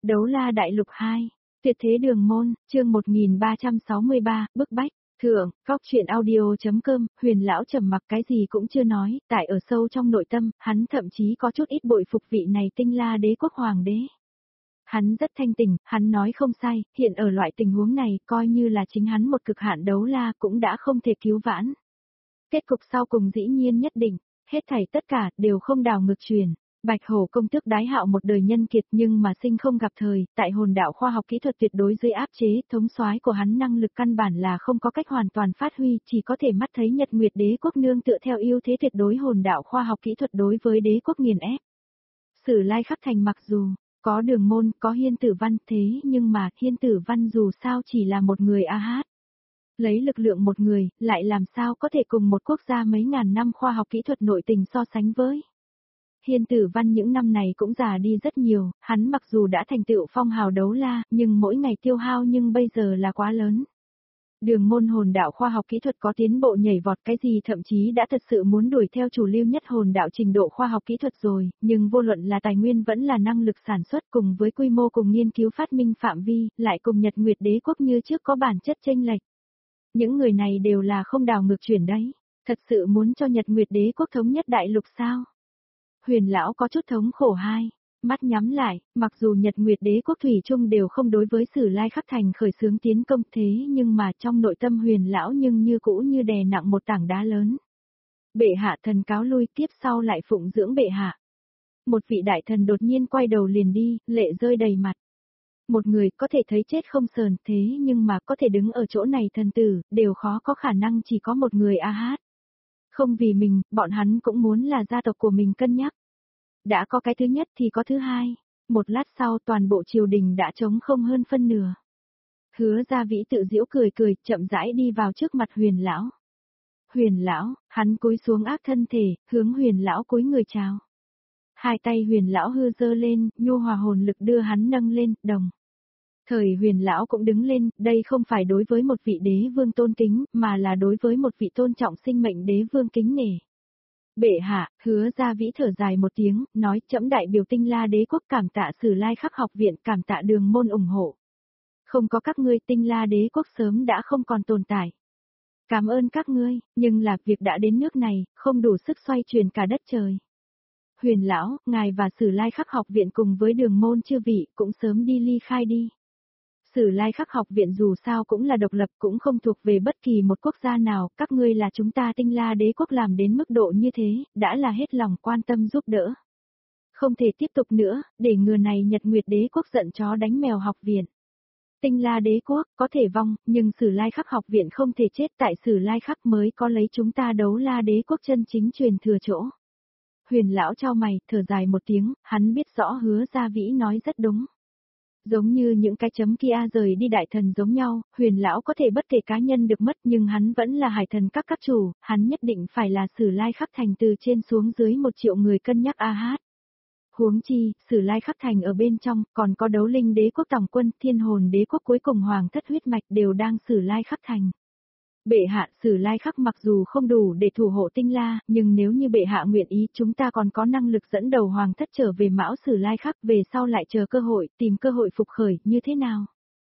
Đấu la đại lục 2, tuyệt thế đường môn, chương 1363, bức bách, thượng, góc chuyện audio.com, Huyền lão trầm mặc cái gì cũng chưa nói, tại ở sâu trong nội tâm, hắn thậm chí có chút ít bội phục vị này tinh la đế quốc hoàng đế. Hắn rất thanh tỉnh, hắn nói không sai, hiện ở loại tình huống này, coi như là chính hắn một cực hạn đấu la cũng đã không thể cứu vãn. Kết cục sau cùng dĩ nhiên nhất định, hết thảy tất cả đều không đảo ngược truyền. Bạch Hổ công tước đái hạo một đời nhân kiệt nhưng mà sinh không gặp thời, tại hồn đạo khoa học kỹ thuật tuyệt đối dưới áp chế, thống soái của hắn năng lực căn bản là không có cách hoàn toàn phát huy, chỉ có thể mắt thấy Nhật Nguyệt Đế quốc nương tựa theo ưu thế tuyệt đối hồn đạo khoa học kỹ thuật đối với đế quốc nghiền ép. Sử Lai Khắc Thành mặc dù có Đường Môn, có Hiên Tử Văn, thế nhưng mà Hiên Tử Văn dù sao chỉ là một người AH. Lấy lực lượng một người, lại làm sao có thể cùng một quốc gia mấy ngàn năm khoa học kỹ thuật nội tình so sánh với. Hiên Tử Văn những năm này cũng già đi rất nhiều, hắn mặc dù đã thành tựu phong hào đấu la, nhưng mỗi ngày tiêu hao nhưng bây giờ là quá lớn. Đường Môn hồn đạo khoa học kỹ thuật có tiến bộ nhảy vọt cái gì thậm chí đã thật sự muốn đuổi theo chủ lưu nhất hồn đạo trình độ khoa học kỹ thuật rồi, nhưng vô luận là tài nguyên vẫn là năng lực sản xuất cùng với quy mô cùng nghiên cứu phát minh phạm vi, lại cùng Nhật Nguyệt Đế quốc như trước có bản chất chênh lệch. Những người này đều là không đảo ngược chuyển đấy, thật sự muốn cho Nhật Nguyệt Đế quốc thống nhất đại lục sao? Huyền lão có chút thống khổ hai, mắt nhắm lại, mặc dù Nhật Nguyệt Đế quốc thủy chung đều không đối với Sử Lai Khắc Thành khởi xướng tiến công thế nhưng mà trong nội tâm Huyền lão nhưng như cũ như đè nặng một tảng đá lớn. Bệ hạ thần cáo lui, tiếp sau lại phụng dưỡng bệ hạ. Một vị đại thần đột nhiên quay đầu liền đi, lệ rơi đầy mặt. Một người có thể thấy chết không sờn thế nhưng mà có thể đứng ở chỗ này thần tử, đều khó có khả năng chỉ có một người AH. Không vì mình, bọn hắn cũng muốn là gia tộc của mình cân nhắc. Đã có cái thứ nhất thì có thứ hai. Một lát sau toàn bộ triều đình đã trống không hơn phân nửa. Hứa Gia Vĩ tự giễu cười cười, chậm rãi đi vào trước mặt Huyền lão. Huyền lão, hắn cúi xuống áp thân thể, hướng Huyền lão cúi người chào. Hai tay Huyền lão hư giơ lên, nhu hòa hồn lực đưa hắn nâng lên, đồng. Thời Huyền lão cũng đứng lên, đây không phải đối với một vị đế vương tôn kính, mà là đối với một vị tôn trọng sinh mệnh đế vương kính nể. Bệ hạ, Hứa Gia Vĩ thở dài một tiếng, nói trẫm đại biểu tinh la đế quốc cảm tạ Sử Lai Khắc học viện, cảm tạ Đường Môn ủng hộ. Không có các ngươi tinh la đế quốc sớm đã không còn tồn tại. Cảm ơn các ngươi, nhưng là việc đã đến nước này, không đủ sức xoay chuyển cả đất trời. Huyền lão, ngài và Sử Lai Khắc học viện cùng với Đường Môn chư vị cũng sớm đi ly khai đi. Sử Lai Khắc học viện dù sao cũng là độc lập, cũng không thuộc về bất kỳ một quốc gia nào, các ngươi là chúng ta tinh la đế quốc làm đến mức độ như thế, đã là hết lòng quan tâm giúp đỡ. Không thể tiếp tục nữa, để ngừa này Nhật Nguyệt Đế quốc giận chó đánh mèo học viện. Tinh la đế quốc có thể vong, nhưng Sử Lai Khắc học viện không thể chết, tại Sử Lai Khắc mới có lấy chúng ta đấu la đế quốc chân chính truyền thừa chỗ. Huyền lão chau mày, thở dài một tiếng, hắn biết rõ Hứa Gia Vĩ nói rất đúng. Giống như những cái chấm kia rời đi đại thần giống nhau, Huyền lão có thể bất kể cá nhân được mất nhưng hắn vẫn là hải thần các chủ, hắn nhất định phải là Sử Lai Khắc Thành từ trên xuống dưới 1 triệu người cân nhắc AH. Huống chi, Sử Lai Khắc Thành ở bên trong, còn có Đấu Linh Đế quốc tổng quân, Thiên Hồn Đế quốc cuối cùng hoàng thất huyết mạch đều đang Sử Lai Khắc Thành. Bệ hạ, Sử Lai Khắc mặc dù không đủ để thủ hộ tinh la, nhưng nếu như bệ hạ nguyện ý, chúng ta còn có năng lực dẫn đầu hoàng thất trở về Mão Sử Lai Khắc, về sau lại chờ cơ hội, tìm cơ hội phục khởi, như thế nào?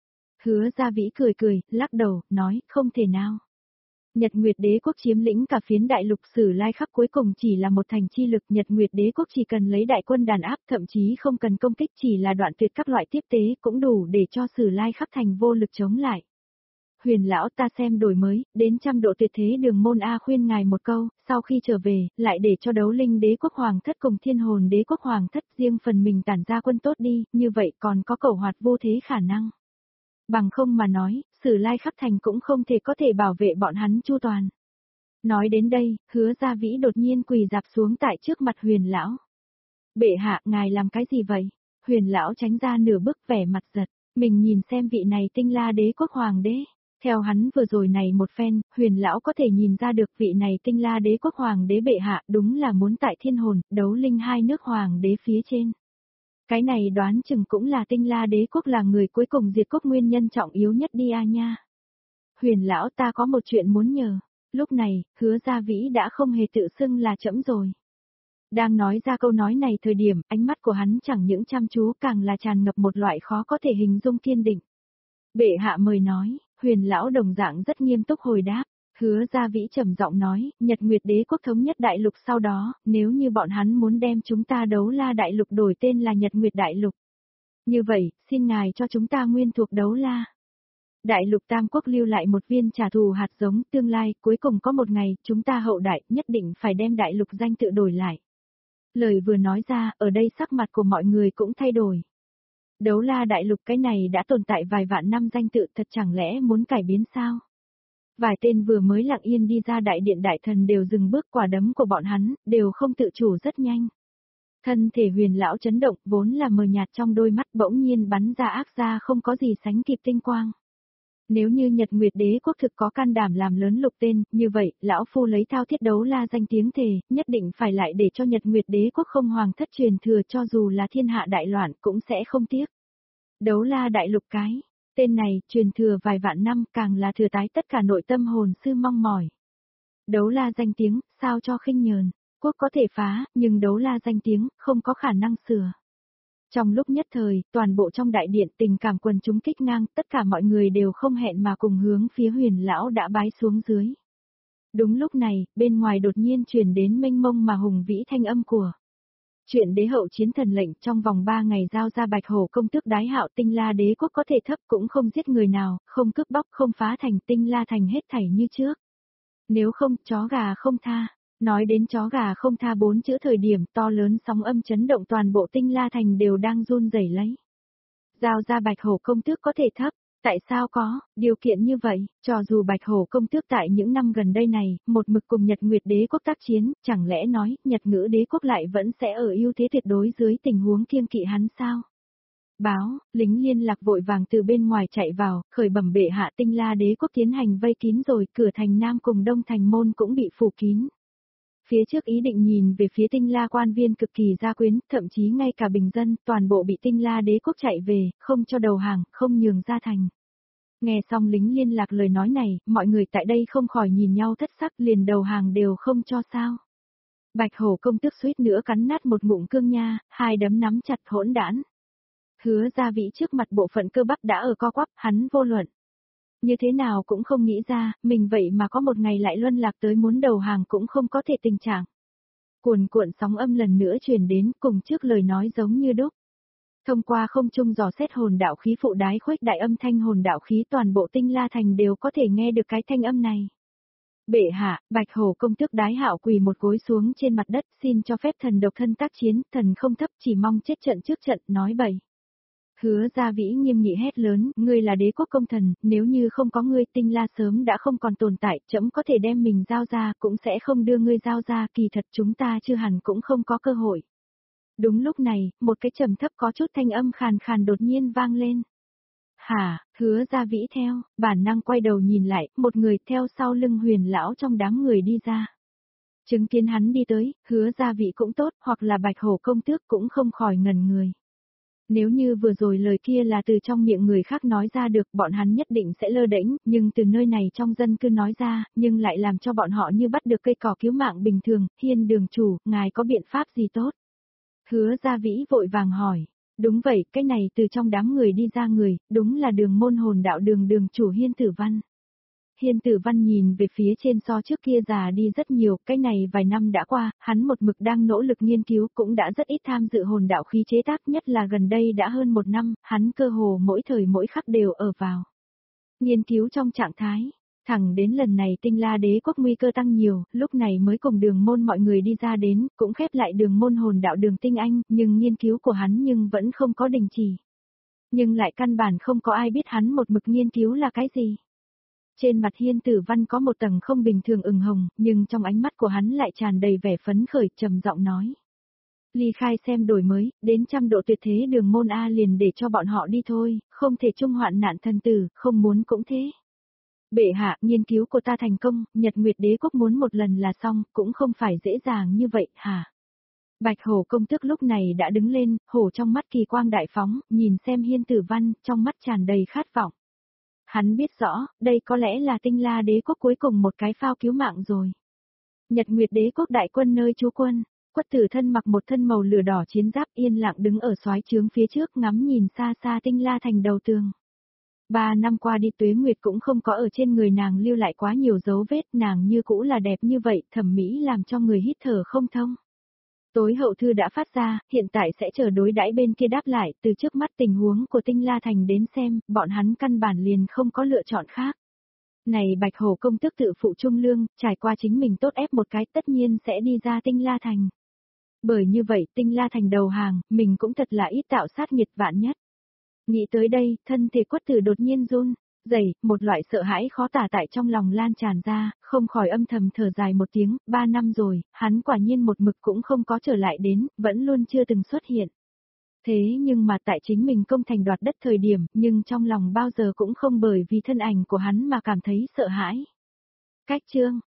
Hứa Gia Vĩ cười cười, lắc đầu, nói, không thể nào. Nhật Nguyệt Đế quốc chiếm lĩnh cả phiến đại lục, Sử Lai Khắc cuối cùng chỉ là một thành chi lực, Nhật Nguyệt Đế quốc chỉ cần lấy đại quân đàn áp, thậm chí không cần công kích, chỉ là đoạn tuyệt các loại tiếp tế cũng đủ để cho Sử Lai Khắc thành vô lực chống lại. Huyền lão, ta xem đổi mới, đến 100 độ tuyệt thế Đường Môn A khuyên ngài một câu, sau khi trở về, lại để cho Đấu Linh Đế quốc hoàng thất cùng Thiên Hồn Đế quốc hoàng thất riêng phần mình tản ra quân tốt đi, như vậy còn có cầu hoạt vô thế khả năng. Bằng không mà nói, Sử Lai Khắc Thành cũng không thể có thể bảo vệ bọn hắn chu toàn. Nói đến đây, Hứa Gia Vĩ đột nhiên quỳ dạp xuống tại trước mặt Huyền lão. Bệ hạ, ngài làm cái gì vậy? Huyền lão tránh ra nửa bước, vẻ mặt giật, mình nhìn xem vị này tinh la đế quốc hoàng đế. Theo hắn vừa rồi này một phen, Huyền lão có thể nhìn ra được vị này tinh la đế quốc hoàng đế bệ hạ đúng là muốn tại Thiên Hồn, Đấu Linh hai nước hoàng đế phía trên. Cái này đoán chừng cũng là tinh la đế quốc là người cuối cùng diệt quốc nguyên nhân trọng yếu nhất đi a nha. Huyền lão, ta có một chuyện muốn nhờ. Lúc này, Hứa Gia Vĩ đã không hề tự xưng là trẫm rồi. Đang nói ra câu nói này thời điểm, ánh mắt của hắn chẳng những chăm chú càng là tràn ngập một loại khó có thể hình dung kiên định. Bệ hạ mời nói, Huyền lão đồng dạng rất nghiêm túc hồi đáp. Hứa Gia Vĩ trầm giọng nói, Nhật Nguyệt Đế quốc thống nhất đại lục sau đó, nếu như bọn hắn muốn đem chúng ta Đấu La đại lục đổi tên là Nhật Nguyệt đại lục. Như vậy, xin ngài cho chúng ta nguyên thuộc Đấu La. Đại lục Tam Quốc lưu lại một viên trả thù hạt giống tương lai, cuối cùng có một ngày, chúng ta hậu đại nhất định phải đem đại lục danh tự đổi lại. Lời vừa nói ra, ở đây sắc mặt của mọi người cũng thay đổi. Đấu La đại lục cái này đã tồn tại vài vạn năm danh tự thật chẳng lẽ muốn cải biến sao? Vài tên vừa mới lặng yên đi ra đại điện đại thần đều dừng bước, quả đấm của bọn hắn, đều không tự chủ rất nhanh. Thân thể Huyền lão chấn động, vốn là mờ nhạt trong đôi mắt bỗng nhiên bắn ra ác ra không có gì sánh kịp tinh quang. Nếu như Nhật Nguyệt Đế quốc thực có can đảm làm lớn lục tên, như vậy, lão phu lấy Thao Thiết Đấu La danh tiếng thề, nhất định phải lại để cho Nhật Nguyệt Đế quốc không hoàng thất truyền thừa, cho dù là thiên hạ đại loạn cũng sẽ không tiếc. Đấu La đại lục cái, tên này truyền thừa vài vạn năm, càng là thừa tái tất cả nội tâm hồn sư mong mỏi. Đấu La danh tiếng, sao cho khinh nhờn, quốc có thể phá, nhưng Đấu La danh tiếng, không có khả năng sửa. Trong lúc nhất thời, toàn bộ trong đại điện tình cảm quần chúng kích ngang, tất cả mọi người đều không hẹn mà cùng hướng phía Huyền lão đã bái xuống dưới. Đúng lúc này, bên ngoài đột nhiên truyền đến mênh mông mà hùng vĩ thanh âm của chuyện đế hậu chiến thần lệnh, trong vòng 3 ngày giao ra Bạch Hổ công tước đái hạo Tinh La đế quốc có thể thấp, cũng không giết người nào, không cướp bóc, không phá thành, Tinh La thành hết thảy như trước. Nếu không, chó gà không tha. Nói đến chó gà không tha 4 chữ thời điểm, to lớn sóng âm chấn động toàn bộ Tinh La thành đều đang run rẩy lấy. Giao ra Bạch Hổ công tước có thể thấp, tại sao có điều kiện như vậy? Cho dù Bạch Hổ công tước tại những năm gần đây này, một mực cùng Nhật Nguyệt Đế quốc tác chiến, chẳng lẽ nói, Nhật Ngữ Đế quốc lại vẫn sẽ ở ưu thế tuyệt đối dưới tình huống kiêng kỵ hắn sao? Báo, lính liên lạc vội vàng từ bên ngoài chạy vào, khởi bẩm bệ hạ, Tinh La Đế quốc tiến hành vây kín rồi, cửa thành Nam cùng Đông thành môn cũng bị phủ kín. Phía trước ý định nhìn về phía Tinh La quan viên cực kỳ gia quyến, thậm chí ngay cả bình dân, toàn bộ bị Tinh La Đế quốc chạy về, không cho đầu hàng, không nhường ra thành. Nghe xong lính liên lạc lời nói này, mọi người tại đây không khỏi nhìn nhau thất sắc, liền đầu hàng đều không cho sao. Bạch Hổ công tước suýt nữa cắn nát một ngụm cương nha, hai đấm nắm chặt hỗn đản. Hứa Gia Vĩ trước mặt bộ phận cơ bắp đã ở co quắp, hắn vô luận. Như thế nào cũng không nghĩ ra, mình vậy mà có một ngày lại luân lạc tới muốn đầu hàng cũng không có thể tình trạng. Cuồn cuộn sóng âm lần nữa truyền đến, cùng trước lời nói giống như đúc. Thông qua không trung dò xét hồn đạo khí phụ đái khuếch đại âm thanh hồn đạo khí, toàn bộ Tinh La thành đều có thể nghe được cái thanh âm này. Bệ hạ, Bạch Hổ công tước đái hạo quỳ một gối xuống trên mặt đất, xin cho phép thần độc thân tác chiến, thần không thấp, chỉ mong chết trận trước trận, nói bậy. Hứa Gia Vĩ nghiêm nghị hét lớn, ngươi là đế quốc công thần, nếu như không có ngươi, Tinh La sớm đã không còn tồn tại, trẫm có thể đem mình giao ra, cũng sẽ không đưa ngươi giao ra, kỳ thật chúng ta chưa hẳn cũng không có cơ hội. Đúng lúc này, một cái trầm thấp có chút thanh âm khàn khàn đột nhiên vang lên. Hả, Hứa Gia Vĩ theo, bản năng quay đầu nhìn lại, một người theo sau lưng Huyền lão trong đám người đi ra. Chứng kiến hắn đi tới, Hứa Gia Vĩ cũng tốt, hoặc là Bạch Hổ công tước cũng không khỏi ngẩn người. Nếu như vừa rồi lời kia là từ trong miệng người khác nói ra được, bọn hắn nhất định sẽ lơ đễnh, nhưng từ nơi này trong dân cư nói ra, nhưng lại làm cho bọn họ như bắt được cây cỏ cứu mạng bình thường. Hiên đường chủ, ngài có biện pháp gì tốt? Hứa Gia Vĩ vội vàng hỏi. Đúng vậy, cái này từ trong đám người đi ra người, đúng là đường môn hồn đạo đường đường chủ Hiên Tử Văn. Hiên Tử Văn nhìn về phía trên so trước kia già đi rất nhiều, cái này vài năm đã qua, hắn một mực đang nỗ lực nghiên cứu, cũng đã rất ít tham dự hồn đạo khí chế tác, nhất là gần đây đã hơn 1 năm, hắn cơ hồ mỗi thời mỗi khắc đều ở vào nghiên cứu trong trạng thái. Thẳng đến lần này Tinh La đế quốc nguy cơ tăng nhiều, lúc này mới cùng đường môn mọi người đi ra đến, cũng khép lại đường môn hồn đạo đường tinh anh, nhưng nghiên cứu của hắn nhưng vẫn không có đình chỉ. Nhưng lại căn bản không có ai biết hắn một mực nghiên cứu là cái gì. Trên mặt Hiên Tử Văn có một tầng không bình thường ửng hồng, nhưng trong ánh mắt của hắn lại tràn đầy vẻ phấn khởi, trầm giọng nói. Ly khai xem đổi mới, đến 100 độ tuyệt thế đường môn A liền để cho bọn họ đi thôi, không thể trung hoạn nạn thân tử, không muốn cũng thế. Bệ hạ, nghiên cứu của ta thành công, Nhật Nguyệt Đế quốc muốn một lần là xong, cũng không phải dễ dàng như vậy, hả? Bạch Hổ công tước lúc này đã đứng lên, hổ trong mắt kỳ quang đại phóng, nhìn xem Hiên Tử Văn, trong mắt tràn đầy khát vọng. Hắn biết rõ, đây có lẽ là Tinh La đế quốc cuối cùng một cái phao cứu mạng rồi. Nhật Nguyệt đế quốc đại quân nơi trú quân, Quất Tử Thân mặc một thân màu lửa đỏ chiến giáp yên lặng đứng ở soái trướng phía trước ngắm nhìn xa xa Tinh La Thành đầu tường. 3 năm qua đi Tuế Nguyệt cũng không có ở trên người nàng lưu lại quá nhiều dấu vết, nàng như cũ là đẹp như vậy, thẩm mỹ làm cho người hít thở không thông. Tối hậu thư đã phát ra, hiện tại sẽ chờ đối đãi bên kia đáp lại, từ trước mắt tình huống của Tinh La Thành đến xem, bọn hắn căn bản liền không có lựa chọn khác. Này Bạch Hổ công tước tự phụ trung lương, trải qua chính mình tốt ép một cái tất nhiên sẽ đi ra Tinh La Thành. Bởi như vậy Tinh La Thành đầu hàng, mình cũng thật là ít tạo sát nghiệt vạn nhất. Nghĩ tới đây, thân thể Quất Tử đột nhiên run, rẩy, một loại sợ hãi khó tả tại trong lòng lan tràn ra, không khỏi âm thầm thở dài một tiếng, 3 năm rồi, hắn quả nhiên một mực cũng không có trở lại đến, vẫn luôn chưa từng xuất hiện. Thế nhưng mà tại chính mình công thành đoạt đất thời điểm, nhưng trong lòng bao giờ cũng không bởi vì thân ảnh của hắn mà cảm thấy sợ hãi. Cách chương